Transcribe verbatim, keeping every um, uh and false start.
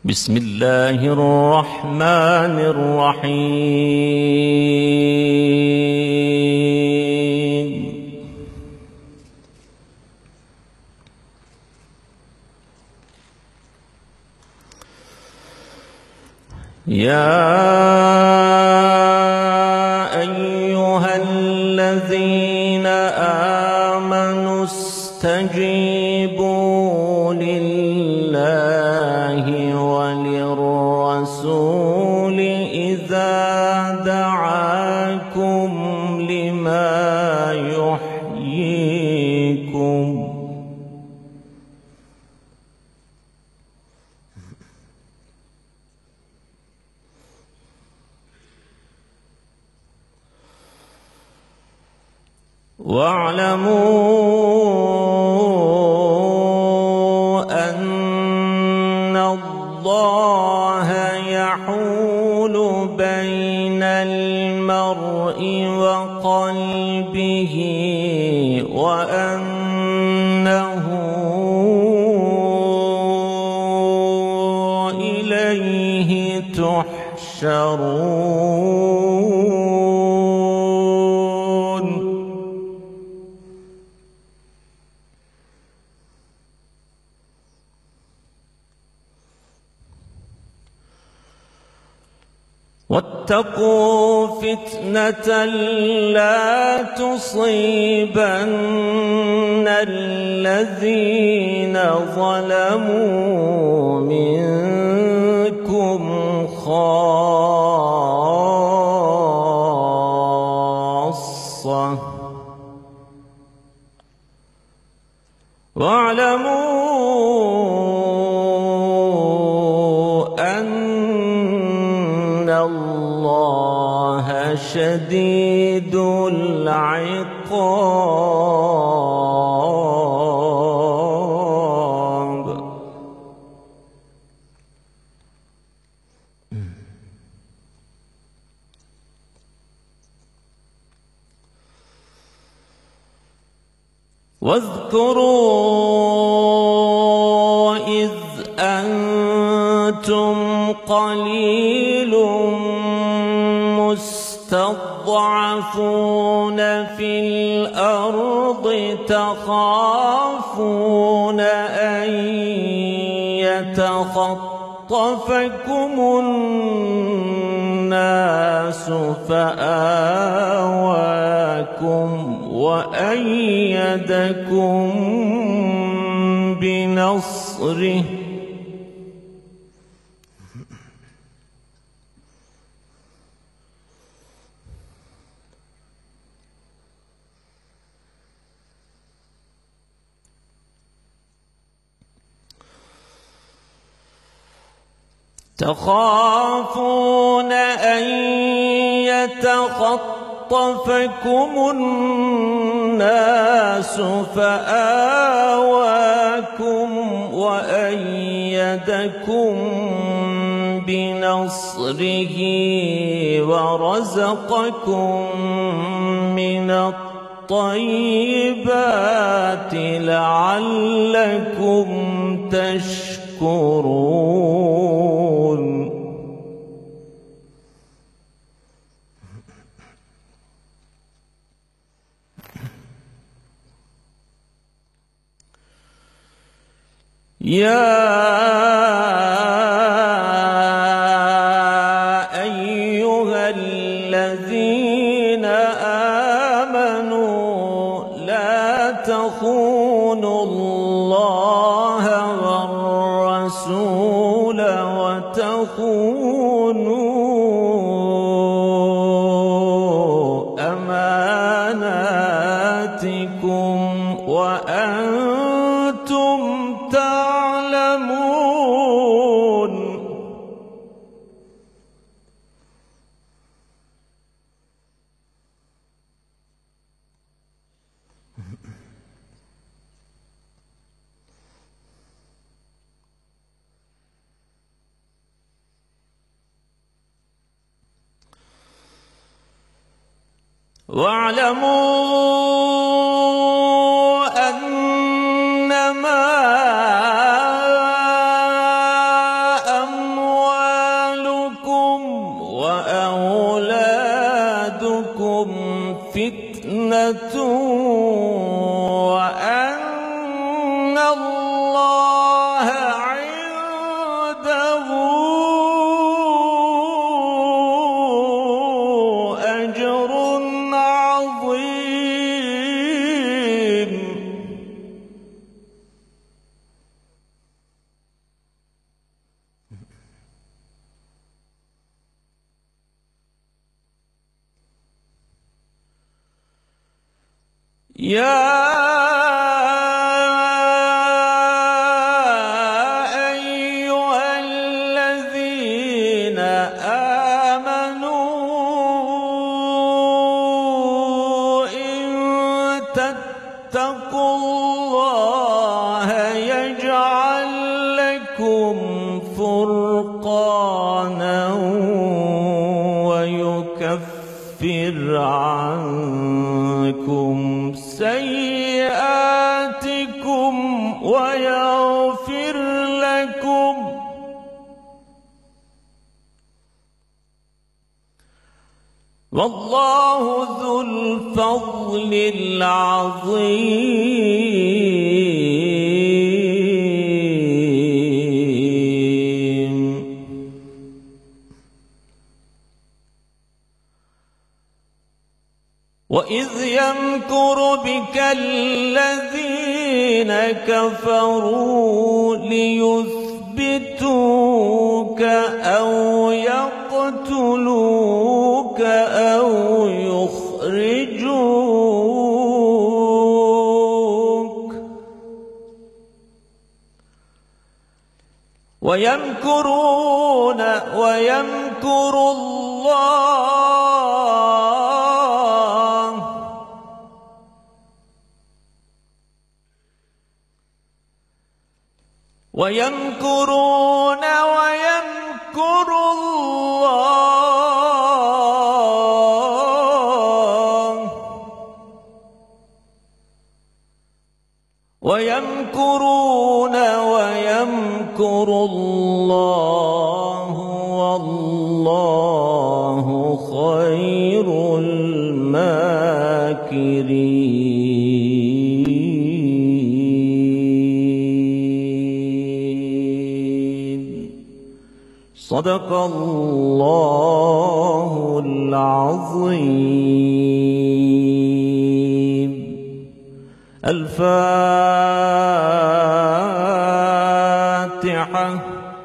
بسم الله الرحمن الرحيم. يا أيها الذين آمنوا استجيبوا لله وللرسول إذا دعاكم لما يحييكم واعلموا أن الله يحول بين المرء وقلبه وأنه إليه تحشرون. واتقوا فتنة لا تصيبن الذين ظلموا منكم خاصة واعلموا أن الله شديد العقاب. واذكروا إذ أنتم قليل مستضعفون في الأرض تخافون أن يتخطفكم الناس فآواكم وأيدكم بنصره تخافون أن يتخطفكم الناس فآواكم وأيدكم بنصره ورزقكم من الطيبات لعلكم تشكرون. يا أيها الذين آمنوا لا تخونوا الله والرسول وتخونوا أماناتكم وأنتم تعلمون. واعلموا أنما أمر فتنة وأن الله عنده أجر عظيم. يا أيها الذين آمنوا إن تتقوا الله يجعل لكم فرقانا ويكفر عنكم سيئاتكم ويغفر لكم والله ذو الفضل العظيم. وإذ يمكر بك الذين كفروا ليثبتوك أو يقتلوك أو يخرجوك ويمكرون ويمكر الله ويمكرون ويمكر الله ويمكرون ويمكر الله والله خير الماكرين. صدق الله العظيم. الفاتحة.